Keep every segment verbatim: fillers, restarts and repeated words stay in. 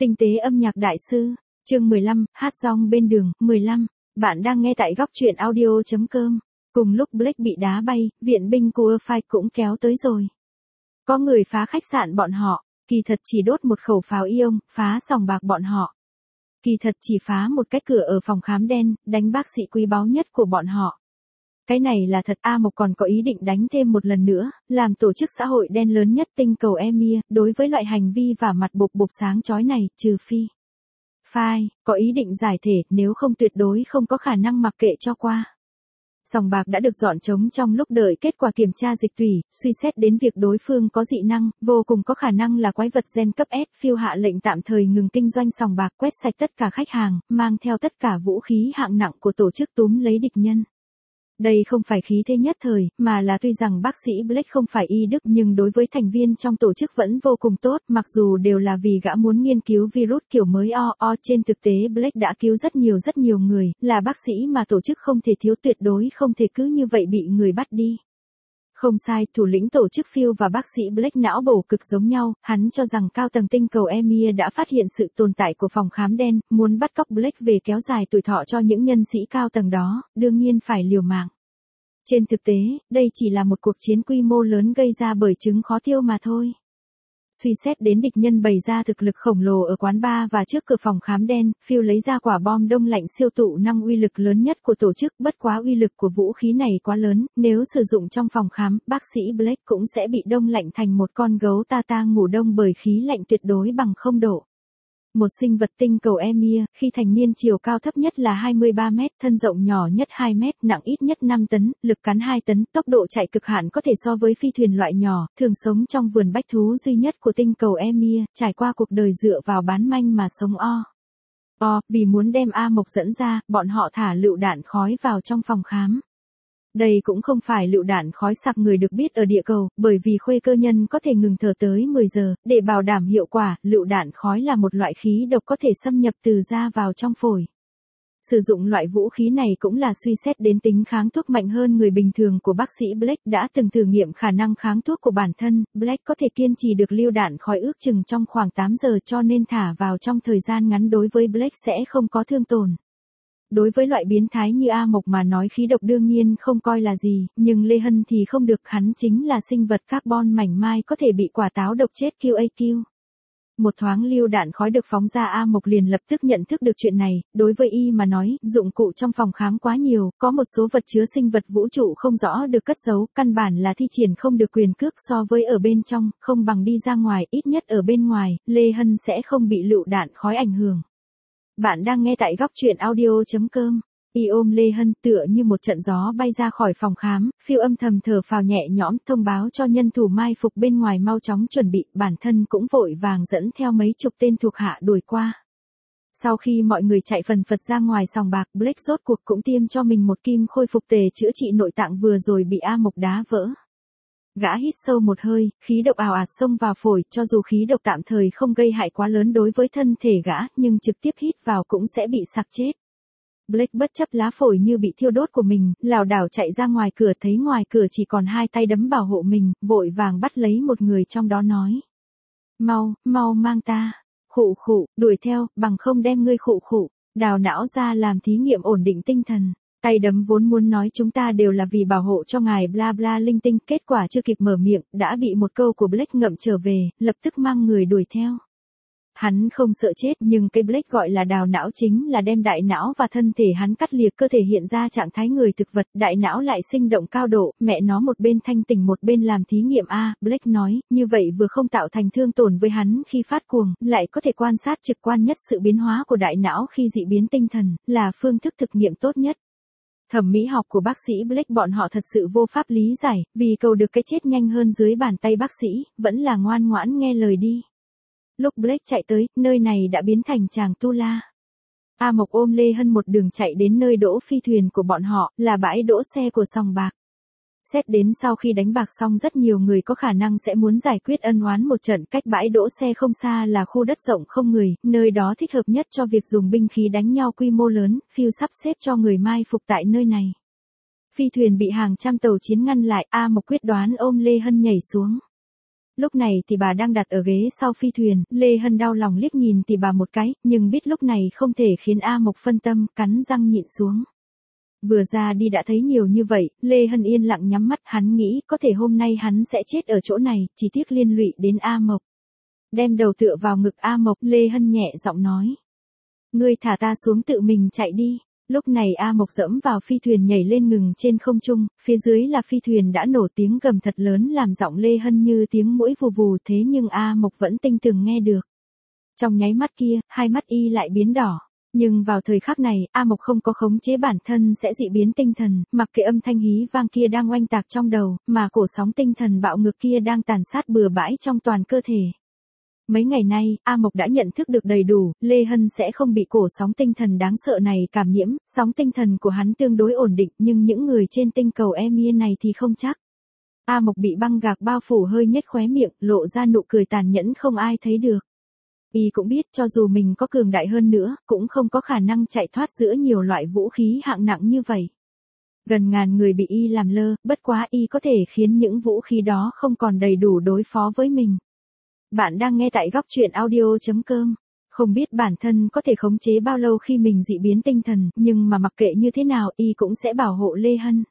Tinh tế âm nhạc đại sư, chương mười lăm, hát rong bên đường, mười lăm. Bạn đang nghe tại góc truyện audio chấm com. Cùng lúc Blake bị đá bay, viện binh của Fight cũng kéo tới rồi. Có người phá khách sạn bọn họ, kỳ thật chỉ đốt một khẩu pháo ion, phá sòng bạc bọn họ. Kỳ thật chỉ phá một cái cửa ở phòng khám đen, đánh bác sĩ quý báu nhất của bọn họ. Cái này là thật. A Mộc còn có ý định đánh thêm một lần nữa, làm tổ chức xã hội đen lớn nhất tinh cầu Emir. Đối với loại hành vi và mặt bộc bộc sáng chói này, trừ phi Phai có ý định giải thể, nếu không tuyệt đối không có khả năng mặc kệ cho qua. Sòng bạc đã được dọn trống trong lúc đợi kết quả kiểm tra dịch tủy, suy xét đến việc đối phương có dị năng, vô cùng có khả năng là quái vật gen cấp S. Phiêu hạ lệnh tạm thời ngừng kinh doanh sòng bạc, quét sạch tất cả khách hàng, mang theo tất cả vũ khí hạng nặng của tổ chức túm lấy địch nhân. Đây không phải khí thế nhất thời, mà là tuy rằng bác sĩ Blake không phải y đức nhưng đối với thành viên trong tổ chức vẫn vô cùng tốt, mặc dù đều là vì gã muốn nghiên cứu virus kiểu mới o o. Trên thực tế Blake đã cứu rất nhiều rất nhiều người, là bác sĩ mà tổ chức không thể thiếu, tuyệt đối không thể cứ như vậy bị người bắt đi. Không sai, thủ lĩnh tổ chức Phil và bác sĩ Blake não bổ cực giống nhau, hắn cho rằng cao tầng tinh cầu Emir đã phát hiện sự tồn tại của phòng khám đen, muốn bắt cóc Blake về kéo dài tuổi thọ cho những nhân sĩ cao tầng đó, đương nhiên phải liều mạng. Trên thực tế, đây chỉ là một cuộc chiến quy mô lớn gây ra bởi trứng khó tiêu mà thôi. Suy xét đến địch nhân bày ra thực lực khổng lồ ở quán bar và trước cửa phòng khám đen, Phil lấy ra quả bom đông lạnh siêu tụ năng uy lực lớn nhất của tổ chức, bất quá uy lực của vũ khí này quá lớn, nếu sử dụng trong phòng khám, bác sĩ Blake cũng sẽ bị đông lạnh thành một con gấu ta ta ngủ đông bởi khí lạnh tuyệt đối bằng không độ. Một sinh vật tinh cầu Emir, khi thành niên chiều cao thấp nhất là hai mươi ba mét, thân rộng nhỏ nhất hai mét, nặng ít nhất năm tấn, lực cắn hai tấn, tốc độ chạy cực hạn có thể so với phi thuyền loại nhỏ, thường sống trong vườn bách thú duy nhất của tinh cầu Emir, trải qua cuộc đời dựa vào bán manh mà sống o. O, vì muốn đem A Mộc dẫn ra, bọn họ thả lựu đạn khói vào trong phòng khám. Đây cũng không phải lựu đạn khói sặc người được biết ở địa cầu, bởi vì khuê cơ nhân có thể ngừng thở tới mười giờ, để bảo đảm hiệu quả, lựu đạn khói là một loại khí độc có thể xâm nhập từ da vào trong phổi. Sử dụng loại vũ khí này cũng là suy xét đến tính kháng thuốc mạnh hơn người bình thường của bác sĩ Blake, đã từng thử nghiệm khả năng kháng thuốc của bản thân, Blake có thể kiên trì được lựu đạn khói ước chừng trong khoảng tám giờ, cho nên thả vào trong thời gian ngắn đối với Blake sẽ không có thương tổn. Đối với loại biến thái như A Mộc mà nói khí độc đương nhiên không coi là gì, nhưng Lê Hân thì không được, hắn chính là sinh vật carbon mảnh mai có thể bị quả táo độc chết Q A Q. Một thoáng lưu đạn khói được phóng ra, A Mộc liền lập tức nhận thức được chuyện này, đối với y mà nói, dụng cụ trong phòng khám quá nhiều, có một số vật chứa sinh vật vũ trụ không rõ được cất giấu, căn bản là thi triển không được quyền cước, so với ở bên trong, không bằng đi ra ngoài, ít nhất ở bên ngoài, Lê Hân sẽ không bị lựu đạn khói ảnh hưởng. Bạn đang nghe tại góc truyện audio chấm com. Y ôm Lê Hân tựa như một trận gió bay ra khỏi phòng khám, Phiêu âm thầm thở phào nhẹ nhõm, thông báo cho nhân thủ mai phục bên ngoài mau chóng chuẩn bị, bản thân cũng vội vàng dẫn theo mấy chục tên thuộc hạ đuổi qua. Sau khi mọi người chạy phần phật ra ngoài sòng bạc, Blake rốt cuộc cũng tiêm cho mình một kim khôi phục tề chữa trị nội tạng vừa rồi bị A Mộc đá vỡ. Gã hít sâu một hơi, khí độc ào ạt xông vào phổi, cho dù khí độc tạm thời không gây hại quá lớn đối với thân thể gã, nhưng trực tiếp hít vào cũng sẽ bị sặc chết. Blake bất chấp lá phổi như bị thiêu đốt của mình, lảo đảo chạy ra ngoài cửa, thấy ngoài cửa chỉ còn hai tay đấm bảo hộ mình, vội vàng bắt lấy một người trong đó nói. Mau, mau mang ta. Khụ khụ, đuổi theo, bằng không đem ngươi khụ khụ, đào não ra làm thí nghiệm ổn định tinh thần. Tay đấm vốn muốn nói chúng ta đều là vì bảo hộ cho ngài bla bla linh tinh, kết quả chưa kịp mở miệng, đã bị một câu của Blake ngậm trở về, lập tức mang người đuổi theo. Hắn không sợ chết, nhưng cái Blake gọi là đào não chính là đem đại não và thân thể hắn cắt liệt, cơ thể hiện ra trạng thái người thực vật, đại não lại sinh động cao độ, mẹ nó một bên thanh tỉnh một bên làm thí nghiệm a, Blake nói, như vậy vừa không tạo thành thương tổn với hắn khi phát cuồng, lại có thể quan sát trực quan nhất sự biến hóa của đại não khi dị biến tinh thần, là phương thức thực nghiệm tốt nhất. Thẩm mỹ học của bác sĩ Blake bọn họ thật sự vô pháp lý giải, vì cầu được cái chết nhanh hơn dưới bàn tay bác sĩ, vẫn là ngoan ngoãn nghe lời đi. Lúc Blake chạy tới, nơi này đã biến thành tràng tu la. A Mộc ôm Lê Hân một đường chạy đến nơi đỗ phi thuyền của bọn họ, là bãi đỗ xe của sòng bạc. Xét đến sau khi đánh bạc xong rất nhiều người có khả năng sẽ muốn giải quyết ân oán một trận, cách bãi đỗ xe không xa là khu đất rộng không người, nơi đó thích hợp nhất cho việc dùng binh khí đánh nhau quy mô lớn, Phil sắp xếp cho người mai phục tại nơi này. Phi thuyền bị hàng trăm tàu chiến ngăn lại, A Mộc quyết đoán ôm Lê Hân nhảy xuống. Lúc này thì bà đang đặt ở ghế sau phi thuyền, Lê Hân đau lòng liếc nhìn thì bà một cái, nhưng biết lúc này không thể khiến A Mộc phân tâm, cắn răng nhịn xuống. Vừa ra đi đã thấy nhiều như vậy, Lê Hân yên lặng nhắm mắt, hắn nghĩ có thể hôm nay hắn sẽ chết ở chỗ này, chỉ tiếc liên lụy đến A Mộc. Đem đầu tựa vào ngực A Mộc, Lê Hân nhẹ giọng nói. Ngươi thả ta xuống tự mình chạy đi. Lúc này A Mộc dẫm vào phi thuyền nhảy lên ngừng trên không trung, phía dưới là phi thuyền đã nổ tiếng gầm thật lớn làm giọng Lê Hân như tiếng muỗi vù vù, thế nhưng A Mộc vẫn tinh tường nghe được. Trong nháy mắt kia, hai mắt y lại biến đỏ. Nhưng vào thời khắc này, A Mộc không có khống chế bản thân sẽ dị biến tinh thần, mặc kệ âm thanh hí vang kia đang oanh tạc trong đầu, mà cổ sóng tinh thần bạo ngược kia đang tàn sát bừa bãi trong toàn cơ thể. Mấy ngày nay, A Mộc đã nhận thức được đầy đủ, Lê Hân sẽ không bị cổ sóng tinh thần đáng sợ này cảm nhiễm, sóng tinh thần của hắn tương đối ổn định, nhưng những người trên tinh cầu Emir này thì không chắc. A Mộc bị băng gạc bao phủ hơi nhếch khóe miệng, lộ ra nụ cười tàn nhẫn không ai thấy được. Y cũng biết cho dù mình có cường đại hơn nữa, cũng không có khả năng chạy thoát giữa nhiều loại vũ khí hạng nặng như vậy. Gần ngàn người bị Y làm lơ, bất quá Y có thể khiến những vũ khí đó không còn đầy đủ đối phó với mình. Bạn đang nghe tại góc truyện audio chấm com. Không biết bản thân có thể khống chế bao lâu khi mình dị biến tinh thần, nhưng mà mặc kệ như thế nào Y cũng sẽ bảo hộ Lê Hân.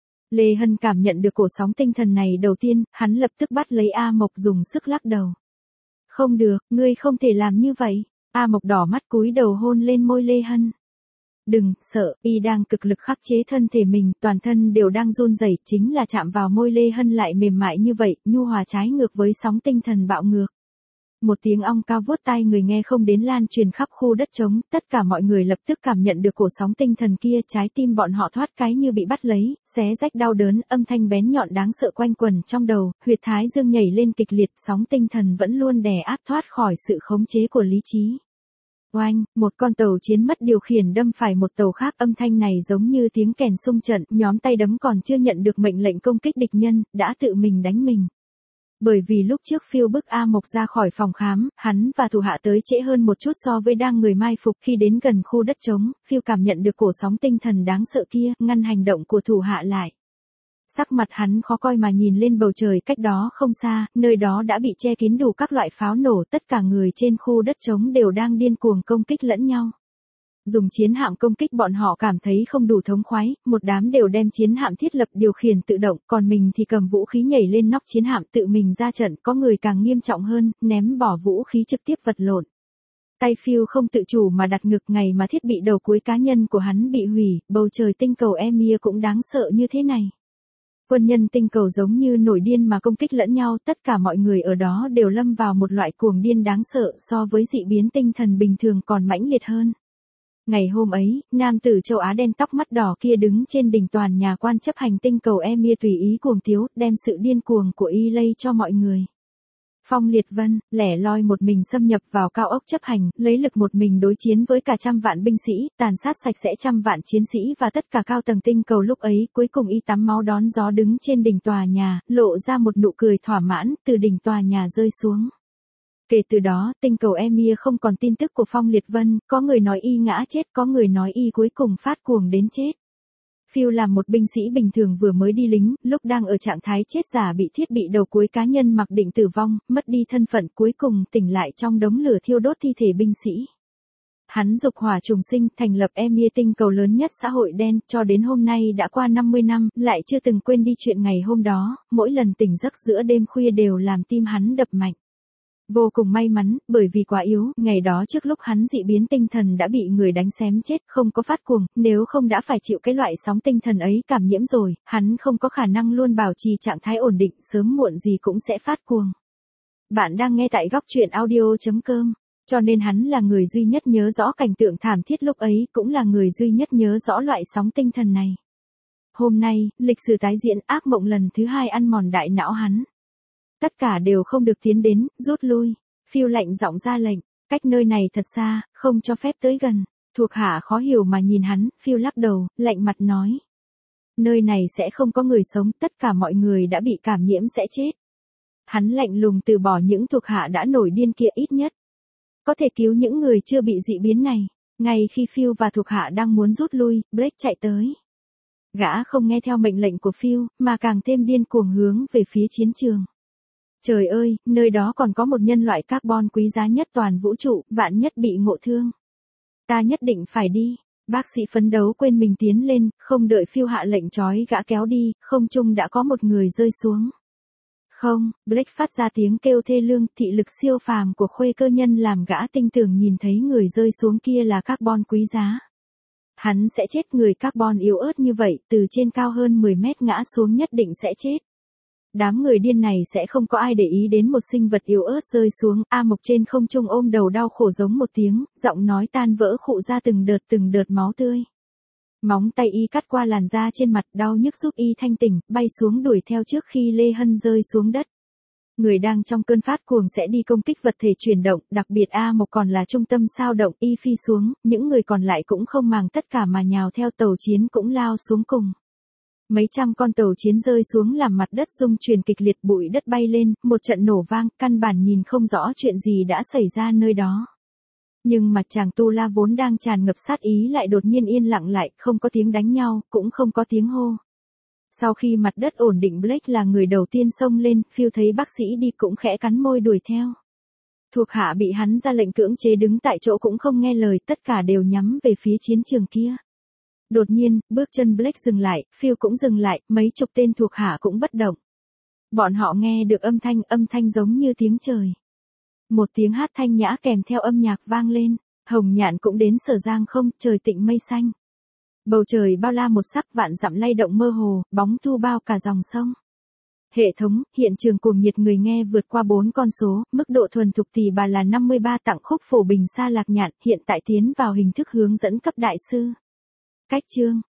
Lê Hân cảm nhận được cổ sóng tinh thần này đầu tiên, hắn lập tức bắt lấy A Mộc dùng sức lắc đầu. Không được, ngươi không thể làm như vậy. A Mộc đỏ mắt cúi đầu hôn lên môi Lê Hân. Đừng, sợ, Y đang cực lực khắc chế thân thể mình, toàn thân đều đang run rẩy, chính là chạm vào môi Lê Hân lại mềm mại như vậy, nhu hòa trái ngược với sóng tinh thần bạo ngược. Một tiếng ong cao vuốt tai người nghe không đến lan truyền khắp khu đất trống, tất cả mọi người lập tức cảm nhận được cổ sóng tinh thần kia, trái tim bọn họ thoát cái như bị bắt lấy, xé rách đau đớn, âm thanh bén nhọn đáng sợ quanh quẩn trong đầu, huyệt thái dương nhảy lên kịch liệt, sóng tinh thần vẫn luôn đè áp thoát khỏi sự khống chế của lý trí. Oanh, một con tàu chiến mất điều khiển đâm phải một tàu khác, âm thanh này giống như tiếng kèn xung trận, nhóm tay đấm còn chưa nhận được mệnh lệnh công kích địch nhân, đã tự mình đánh mình. Bởi vì lúc trước phiêu bức A Mộc ra khỏi phòng khám, hắn và thủ hạ tới trễ hơn một chút so với đang người mai phục, khi đến gần khu đất trống, phiêu cảm nhận được cổ sóng tinh thần đáng sợ kia, ngăn hành động của thủ hạ lại. Sắc mặt hắn khó coi mà nhìn lên bầu trời cách đó không xa, nơi đó đã bị che kín đủ các loại pháo nổ, tất cả người trên khu đất trống đều đang điên cuồng công kích lẫn nhau. Dùng chiến hạm công kích bọn họ cảm thấy không đủ thống khoái, một đám đều đem chiến hạm thiết lập điều khiển tự động, còn mình thì cầm vũ khí nhảy lên nóc chiến hạm tự mình ra trận, có người càng nghiêm trọng hơn, ném bỏ vũ khí trực tiếp vật lộn. Tay phiêu không tự chủ mà đặt ngực, ngày mà thiết bị đầu cuối cá nhân của hắn bị hủy, bầu trời tinh cầu Emir cũng đáng sợ như thế này. Quân nhân tinh cầu giống như nổi điên mà công kích lẫn nhau, tất cả mọi người ở đó đều lâm vào một loại cuồng điên đáng sợ, so với dị biến tinh thần bình thường còn mãnh liệt hơn. Ngày hôm ấy, nam tử châu Á đen tóc mắt đỏ kia đứng trên đỉnh toàn nhà quan chấp hành tinh cầu Emir tùy ý cuồng tiếu, đem sự điên cuồng của y lây cho mọi người. Phong Liệt Vân, lẻ loi một mình xâm nhập vào cao ốc chấp hành, lấy lực một mình đối chiến với cả trăm vạn binh sĩ, tàn sát sạch sẽ trăm vạn chiến sĩ và tất cả cao tầng tinh cầu lúc ấy, cuối cùng y tắm máu đón gió đứng trên đỉnh tòa nhà, lộ ra một nụ cười thỏa mãn, từ đỉnh tòa nhà rơi xuống. Kể từ đó, tinh cầu Emir không còn tin tức của Phong Liệt Vân, có người nói y ngã chết, có người nói y cuối cùng phát cuồng đến chết. Phiêu làm một binh sĩ bình thường vừa mới đi lính, lúc đang ở trạng thái chết giả bị thiết bị đầu cuối cá nhân mặc định tử vong, mất đi thân phận, cuối cùng tỉnh lại trong đống lửa thiêu đốt thi thể binh sĩ. Hắn dục hỏa trùng sinh, thành lập Emir tinh cầu lớn nhất xã hội đen, cho đến hôm nay đã qua năm mươi năm, lại chưa từng quên đi chuyện ngày hôm đó, mỗi lần tỉnh giấc giữa đêm khuya đều làm tim hắn đập mạnh. Vô cùng may mắn, bởi vì quá yếu, ngày đó trước lúc hắn dị biến tinh thần đã bị người đánh xém chết, không có phát cuồng, nếu không đã phải chịu cái loại sóng tinh thần ấy cảm nhiễm rồi, hắn không có khả năng luôn bảo trì trạng thái ổn định, sớm muộn gì cũng sẽ phát cuồng. Bạn đang nghe tại góc truyện audio chấm com, cho nên hắn là người duy nhất nhớ rõ cảnh tượng thảm thiết lúc ấy, cũng là người duy nhất nhớ rõ loại sóng tinh thần này. Hôm nay, lịch sử tái diễn, ác mộng lần thứ hai ăn mòn đại não hắn. Tất cả đều không được tiến đến, rút lui. Phiêu lạnh giọng ra lệnh, cách nơi này thật xa, không cho phép tới gần. Thuộc hạ khó hiểu mà nhìn hắn, Phiêu lắc đầu, lạnh mặt nói. Nơi này sẽ không có người sống, tất cả mọi người đã bị cảm nhiễm sẽ chết. Hắn lạnh lùng từ bỏ những thuộc hạ đã nổi điên kia ít nhất. Có thể cứu những người chưa bị dị biến này. Ngay khi Phiêu và thuộc hạ đang muốn rút lui, Blake chạy tới. Gã không nghe theo mệnh lệnh của Phiêu, mà càng thêm điên cuồng hướng về phía chiến trường. Trời ơi, nơi đó còn có một nhân loại carbon quý giá nhất toàn vũ trụ, vạn nhất bị ngộ thương. Ta nhất định phải đi. Bác sĩ phấn đấu quên mình tiến lên, không đợi Phil hạ lệnh trói gã kéo đi, không trung đã có một người rơi xuống. Không, Blake phát ra tiếng kêu thê lương, thị lực siêu phàm của khuê cơ nhân làm gã tinh tường nhìn thấy người rơi xuống kia là carbon quý giá. Hắn sẽ chết, người carbon yếu ớt như vậy, từ trên cao hơn mười mét ngã xuống nhất định sẽ chết. Đám người điên này sẽ không có ai để ý đến một sinh vật yếu ớt rơi xuống. A Mộc trên không trung ôm đầu đau khổ giống một tiếng, giọng nói tan vỡ khụ ra từng đợt từng đợt máu tươi. Móng tay y cắt qua làn da trên mặt, đau nhức giúp y thanh tỉnh, bay xuống đuổi theo trước khi Lê Hân rơi xuống đất. Người đang trong cơn phát cuồng sẽ đi công kích vật thể chuyển động, đặc biệt A Mộc còn là trung tâm sao động, y phi xuống, những người còn lại cũng không màng tất cả mà nhào theo, tàu chiến cũng lao xuống cùng. Mấy trăm con tàu chiến rơi xuống làm mặt đất rung chuyển kịch liệt, bụi đất bay lên, một trận nổ vang, căn bản nhìn không rõ chuyện gì đã xảy ra nơi đó. Nhưng mặt chàng Tu La vốn đang tràn ngập sát ý lại đột nhiên yên lặng lại, không có tiếng đánh nhau, cũng không có tiếng hô. Sau khi mặt đất ổn định, Blake là người đầu tiên xông lên, Phil thấy bác sĩ đi cũng khẽ cắn môi đuổi theo. Thuộc hạ bị hắn ra lệnh cưỡng chế đứng tại chỗ cũng không nghe lời, tất cả đều nhắm về phía chiến trường kia. Đột nhiên, bước chân Blake dừng lại, Phil cũng dừng lại, mấy chục tên thuộc hạ cũng bất động. Bọn họ nghe được âm thanh, âm thanh giống như tiếng trời. Một tiếng hát thanh nhã kèm theo âm nhạc vang lên, Hồng Nhạn cũng đến Sở Giang không, trời tịnh mây xanh. Bầu trời bao la một sắc, vạn dặm lay động mơ hồ, bóng thu bao cả dòng sông. Hệ thống, hiện trường cuồng nhiệt người nghe vượt qua bốn con số, mức độ thuần thục tỷ bà là năm mươi ba, tặng khúc phổ bình xa lạc nhạn, hiện tại tiến vào hình thức hướng dẫn cấp đại sư. Cách chương